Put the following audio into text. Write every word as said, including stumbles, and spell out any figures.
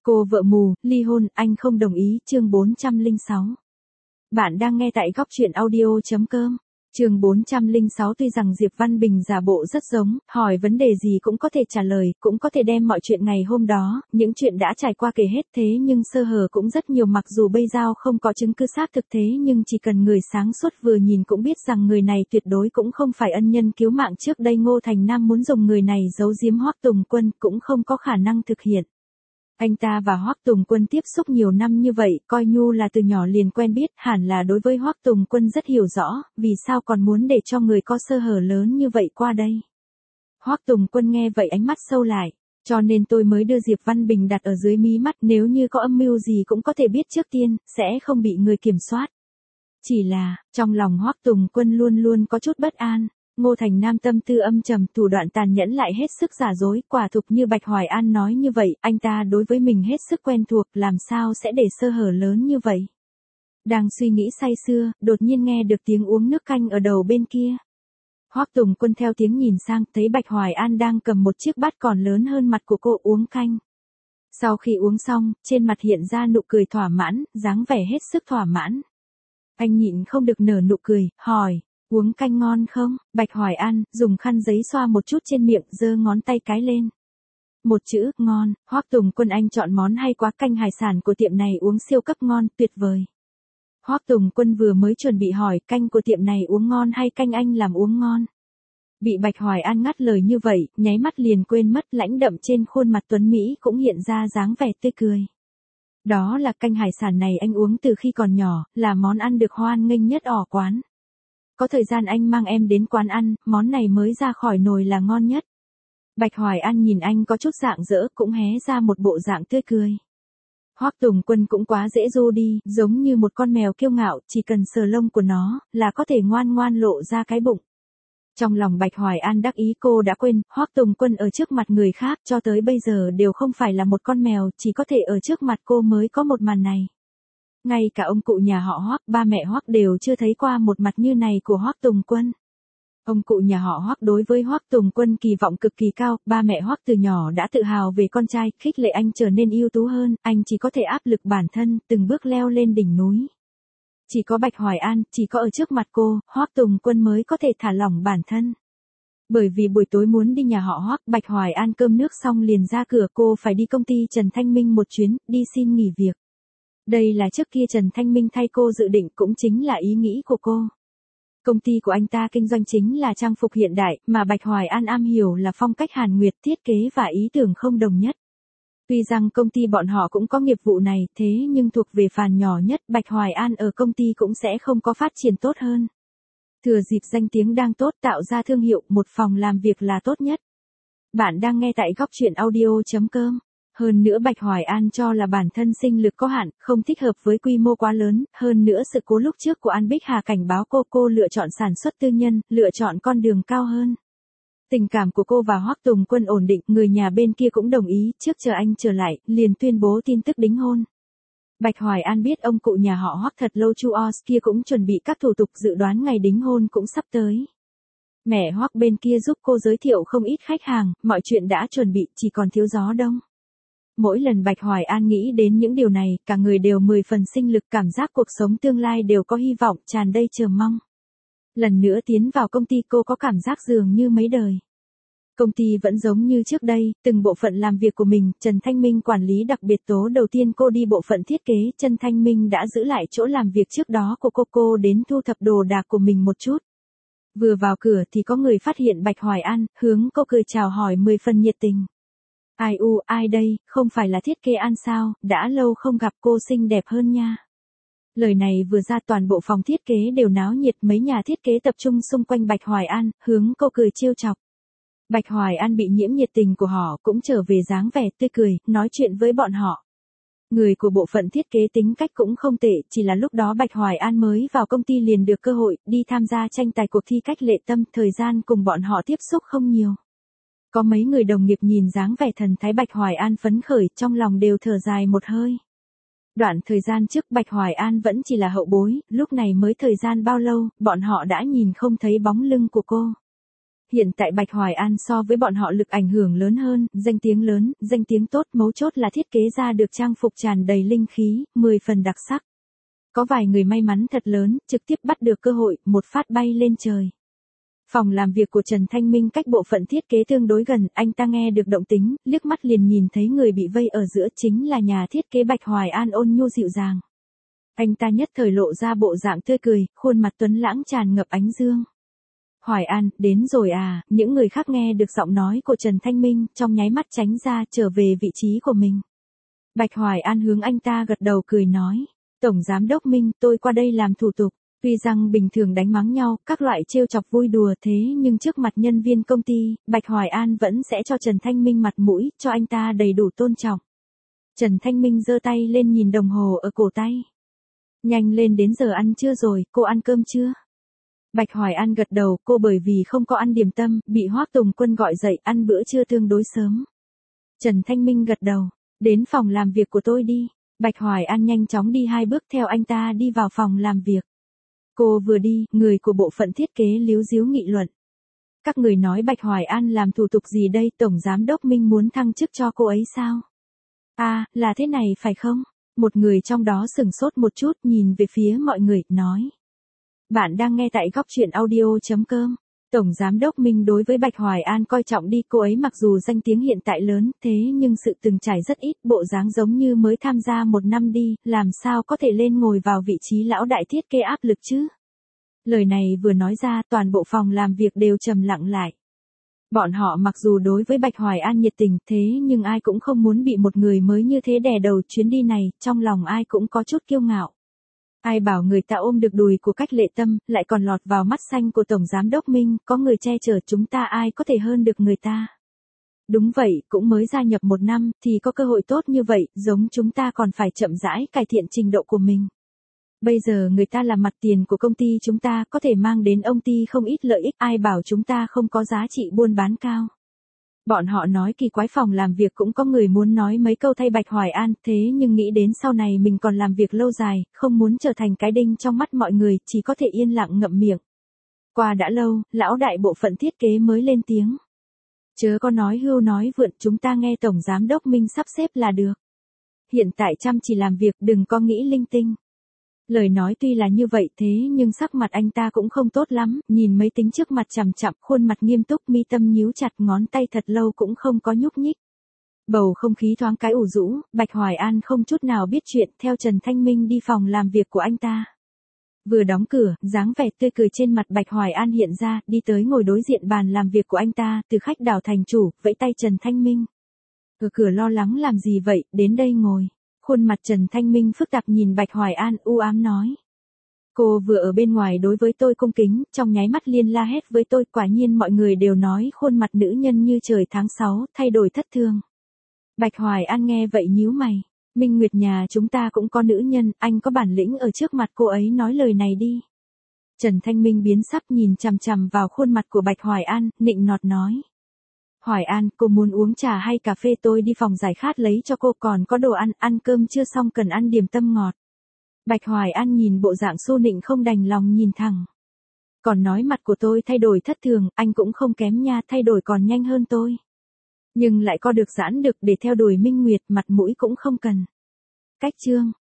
Cô vợ mù, ly hôn, anh không đồng ý, chương bốn trăm lẻ sáu. Bạn đang nghe tại góc truyện audio.com. Chương bốn trăm lẻ sáu. Tuy rằng Diệp Văn Bình giả bộ rất giống, hỏi vấn đề gì cũng có thể trả lời, cũng có thể đem mọi chuyện ngày hôm đó, những chuyện đã trải qua kể hết, thế nhưng sơ hở cũng rất nhiều. Mặc dù bây giờ không có chứng cứ xác thực, thế nhưng chỉ cần người sáng suốt vừa nhìn cũng biết rằng người này tuyệt đối cũng không phải ân nhân cứu mạng trước đây Ngô Thành Nam muốn dùng người này giấu giếm Hoắc Tùng Quân cũng không có khả năng thực hiện. Anh ta và Hoắc Tùng Quân tiếp xúc nhiều năm như vậy, coi như là từ nhỏ liền quen biết, hẳn là đối với Hoắc Tùng Quân rất hiểu rõ, vì sao còn muốn để cho người có sơ hở lớn như vậy qua đây. Hoắc Tùng Quân nghe vậy ánh mắt sâu lại, cho nên tôi mới đưa Diệp Văn Bình đặt ở dưới mí mắt, nếu như có âm mưu gì cũng có thể biết trước tiên, sẽ không bị người kiểm soát. Chỉ là, trong lòng Hoắc Tùng Quân luôn luôn có chút bất an. Ngô Thành Nam tâm tư âm trầm, thủ đoạn tàn nhẫn lại hết sức giả dối, quả thực như Bạch Hoài An nói như vậy, anh ta đối với mình hết sức quen thuộc, làm sao sẽ để sơ hở lớn như vậy. Đang suy nghĩ say sưa, đột nhiên nghe được tiếng uống nước canh ở đầu bên kia. Hoắc Tùng Quân theo tiếng nhìn sang, thấy Bạch Hoài An đang cầm một chiếc bát còn lớn hơn mặt của cô uống canh. Sau khi uống xong, trên mặt hiện ra nụ cười thỏa mãn, dáng vẻ hết sức thỏa mãn. Anh nhịn không được nở nụ cười, hỏi. Uống canh ngon không? Bạch Hoài An dùng khăn giấy xoa một chút trên miệng, giơ ngón tay cái lên. Một chữ, ngon. Hoắc Tùng Quân anh chọn món hay quá, canh hải sản của tiệm này uống siêu cấp ngon, tuyệt vời. Hoắc Tùng Quân vừa mới chuẩn bị hỏi, canh của tiệm này uống ngon hay canh anh làm uống ngon? Bị Bạch Hoài An ngắt lời như vậy, nháy mắt liền quên mất, lãnh đậm trên khuôn mặt tuấn Mỹ cũng hiện ra dáng vẻ tươi cười. Đó là canh hải sản này anh uống từ khi còn nhỏ, là món ăn được hoan nghênh nhất ở quán. Có thời gian anh mang em đến quán ăn, món này mới ra khỏi nồi là ngon nhất. Bạch Hoài An nhìn anh có chút rạng rỡ, cũng hé ra một bộ dạng tươi cười. Hoắc Tùng Quân cũng quá dễ dô đi, giống như một con mèo kiêu ngạo, chỉ cần sờ lông của nó, là có thể ngoan ngoan lộ ra cái bụng. Trong lòng Bạch Hoài An đắc ý, cô đã quên, Hoắc Tùng Quân ở trước mặt người khác cho tới bây giờ đều không phải là một con mèo, chỉ có thể ở trước mặt cô mới có một màn này. Ngay cả ông cụ nhà họ Hoắc, ba mẹ Hoắc đều chưa thấy qua một mặt như này của Hoắc Tùng Quân. Ông cụ nhà họ Hoắc đối với Hoắc Tùng Quân kỳ vọng cực kỳ cao, ba mẹ Hoắc từ nhỏ đã tự hào về con trai, khích lệ anh trở nên ưu tú hơn, anh chỉ có thể áp lực bản thân, từng bước leo lên đỉnh núi. Chỉ có Bạch Hoài An, chỉ có ở trước mặt cô, Hoắc Tùng Quân mới có thể thả lỏng bản thân. Bởi vì buổi tối muốn đi nhà họ Hoắc, Bạch Hoài An cơm nước xong liền ra cửa, cô phải đi công ty Trần Thanh Minh một chuyến, đi xin nghỉ việc. Đây là trước kia Trần Thanh Minh thay cô dự định, cũng chính là ý nghĩ của cô. Công ty của anh ta kinh doanh chính là trang phục hiện đại, mà Bạch Hoài An am hiểu là phong cách Hàn Nguyệt, thiết kế và ý tưởng không đồng nhất. Tuy rằng công ty bọn họ cũng có nghiệp vụ này, thế nhưng thuộc về phàn nhỏ nhất, Bạch Hoài An ở công ty cũng sẽ không có phát triển tốt hơn. Thừa dịp danh tiếng đang tốt, tạo ra thương hiệu, một phòng làm việc là tốt nhất. Bạn đang nghe tại góc truyện audio.com. Hơn nữa Bạch Hoài An cho là bản thân sinh lực có hạn, không thích hợp với quy mô quá lớn, hơn nữa sự cố lúc trước của An Bích Hà cảnh báo cô cô lựa chọn sản xuất tư nhân, lựa chọn con đường cao hơn. Tình cảm của cô và Hoắc Tùng Quân ổn định, người nhà bên kia cũng đồng ý, trước chờ anh trở lại, liền tuyên bố tin tức đính hôn. Bạch Hoài An biết ông cụ nhà họ Hoắc thật lâu Chu Os kia cũng chuẩn bị các thủ tục, dự đoán ngày đính hôn cũng sắp tới. Mẹ Hoắc bên kia giúp cô giới thiệu không ít khách hàng, mọi chuyện đã chuẩn bị, chỉ còn thiếu gió đông. Mỗi lần Bạch Hoài An nghĩ đến những điều này, cả người đều mười phần sinh lực, cảm giác cuộc sống tương lai đều có hy vọng, tràn đầy chờ mong. Lần nữa tiến vào công ty cô có cảm giác dường như mấy đời. Công ty vẫn giống như trước đây, từng bộ phận làm việc của mình, Trần Thanh Minh quản lý đặc biệt. Tố đầu tiên cô đi bộ phận thiết kế, Trần Thanh Minh đã giữ lại chỗ làm việc trước đó của cô, cô đến thu thập đồ đạc của mình một chút. Vừa vào cửa thì có người phát hiện Bạch Hoài An, hướng cô cười chào hỏi mười phần nhiệt tình. Ai u, ai đây, không phải là Thiết Kế An sao, đã lâu không gặp, cô xinh đẹp hơn nha. Lời này vừa ra toàn bộ phòng thiết kế đều náo nhiệt, mấy nhà thiết kế tập trung xung quanh Bạch Hoài An, hướng cô cười trêu chọc. Bạch Hoài An bị nhiễm nhiệt tình của họ cũng trở về dáng vẻ tươi cười, nói chuyện với bọn họ. Người của bộ phận thiết kế tính cách cũng không tệ, chỉ là lúc đó Bạch Hoài An mới vào công ty liền được cơ hội, đi tham gia tranh tài cuộc thi cách lệ tâm, thời gian cùng bọn họ tiếp xúc không nhiều. Có mấy người đồng nghiệp nhìn dáng vẻ thần thái Bạch Hoài An phấn khởi, trong lòng đều thở dài một hơi. Đoạn thời gian trước Bạch Hoài An vẫn chỉ là hậu bối, lúc này mới thời gian bao lâu, bọn họ đã nhìn không thấy bóng lưng của cô. Hiện tại Bạch Hoài An so với bọn họ lực ảnh hưởng lớn hơn, danh tiếng lớn, danh tiếng tốt, mấu chốt là thiết kế ra được trang phục tràn đầy linh khí, mười phần đặc sắc. Có vài người may mắn thật lớn, trực tiếp bắt được cơ hội, một phát bay lên trời. Phòng làm việc của Trần Thanh Minh cách bộ phận thiết kế tương đối gần, anh ta nghe được động tính, liếc mắt liền nhìn thấy người bị vây ở giữa chính là nhà thiết kế Bạch Hoài An ôn nhu dịu dàng. Anh ta nhất thời lộ ra bộ dạng tươi cười, khuôn mặt tuấn lãng tràn ngập ánh dương. Hoài An, đến rồi à, những người khác nghe được giọng nói của Trần Thanh Minh, trong nháy mắt tránh ra trở về vị trí của mình. Bạch Hoài An hướng anh ta gật đầu cười nói, Tổng Giám đốc Minh, tôi qua đây làm thủ tục. Tuy rằng bình thường đánh mắng nhau, các loại trêu chọc vui đùa thế nhưng trước mặt nhân viên công ty, Bạch Hoài An vẫn sẽ cho Trần Thanh Minh mặt mũi, cho anh ta đầy đủ tôn trọng. Trần Thanh Minh giơ tay lên nhìn đồng hồ ở cổ tay. Nhanh lên, đến giờ ăn trưa rồi, cô ăn cơm chưa? Bạch Hoài An gật đầu, cô bởi vì không có ăn điểm tâm, bị Hoắc Tùng Quân gọi dậy ăn bữa trưa tương đối sớm. Trần Thanh Minh gật đầu, đến phòng làm việc của tôi đi. Bạch Hoài An nhanh chóng đi hai bước theo anh ta đi vào phòng làm việc. Cô vừa đi, người của bộ phận thiết kế líu díu nghị luận. Các người nói Bạch Hoài An làm thủ tục gì đây, Tổng Giám đốc Minh muốn thăng chức cho cô ấy sao? À, là thế này phải không? Một người trong đó sửng sốt một chút nhìn về phía mọi người, nói. Bạn đang nghe tại góc truyện audio.com. Tổng Giám đốc Minh đối với Bạch Hoài An coi trọng đi, cô ấy mặc dù danh tiếng hiện tại lớn, thế nhưng sự từng trải rất ít, bộ dáng giống như mới tham gia một năm đi, làm sao có thể lên ngồi vào vị trí lão đại thiết kế áp lực chứ? Lời này vừa nói ra, toàn bộ phòng làm việc đều trầm lặng lại. Bọn họ mặc dù đối với Bạch Hoài An nhiệt tình, thế nhưng ai cũng không muốn bị một người mới như thế đè đầu. Chuyến đi này, trong lòng ai cũng có chút kiêu ngạo. Ai bảo người ta ôm được đùi của Cách Lệ Tâm, lại còn lọt vào mắt xanh của Tổng Giám đốc Minh, có người che chở chúng ta, ai có thể hơn được người ta. Đúng vậy, cũng mới gia nhập một năm, thì có cơ hội tốt như vậy, giống chúng ta còn phải chậm rãi cải thiện trình độ của mình. Bây giờ người ta là mặt tiền của công ty chúng ta, có thể mang đến ông ty không ít lợi ích, ai bảo chúng ta không có giá trị buôn bán cao. Bọn họ nói kỳ quái, phòng làm việc cũng có người muốn nói mấy câu thay Bạch Hoài An, thế nhưng nghĩ đến sau này mình còn làm việc lâu dài, không muốn trở thành cái đinh trong mắt mọi người, chỉ có thể yên lặng ngậm miệng. Qua đã lâu, lão đại bộ phận thiết kế mới lên tiếng. Chớ có nói hưu nói vượn, chúng ta nghe Tổng Giám đốc Minh sắp xếp là được. Hiện tại chăm chỉ làm việc, đừng có nghĩ linh tinh. Lời nói tuy là như vậy thế nhưng sắc mặt anh ta cũng không tốt lắm, nhìn mấy tính trước mặt chằm chằm, khuôn mặt nghiêm túc, mi tâm nhíu chặt, ngón tay thật lâu cũng không có nhúc nhích. Bầu không khí thoáng cái ủ rũ, Bạch Hoài An không chút nào biết chuyện, theo Trần Thanh Minh đi phòng làm việc của anh ta. Vừa đóng cửa, dáng vẻ tươi cười trên mặt Bạch Hoài An hiện ra, đi tới ngồi đối diện bàn làm việc của anh ta, từ khách đảo thành chủ, vẫy tay Trần Thanh Minh. Ở cửa lo lắng làm gì vậy, đến đây ngồi. Khuôn mặt Trần Thanh Minh phức tạp nhìn Bạch Hoài An, u ám nói. Cô vừa ở bên ngoài đối với tôi cung kính, trong nháy mắt liên la hét với tôi, quả nhiên mọi người đều nói khuôn mặt nữ nhân như trời tháng sáu, thay đổi thất thường. Bạch Hoài An nghe vậy nhíu mày. Minh Nguyệt nhà chúng ta cũng có nữ nhân, anh có bản lĩnh ở trước mặt cô ấy nói lời này đi. Trần Thanh Minh biến sắc nhìn chằm chằm vào khuôn mặt của Bạch Hoài An, nịnh nọt nói. Hoài An, cô muốn uống trà hay cà phê, tôi đi phòng giải khát lấy cho cô, còn có đồ ăn, ăn cơm chưa xong cần ăn điểm tâm ngọt. Bạch Hoài An nhìn bộ dạng xu nịnh không đành lòng nhìn thẳng. Còn nói mặt của tôi thay đổi thất thường, anh cũng không kém nha, thay đổi còn nhanh hơn tôi. Nhưng lại co được giãn được để theo đuổi Minh Nguyệt, mặt mũi cũng không cần. Cách chương.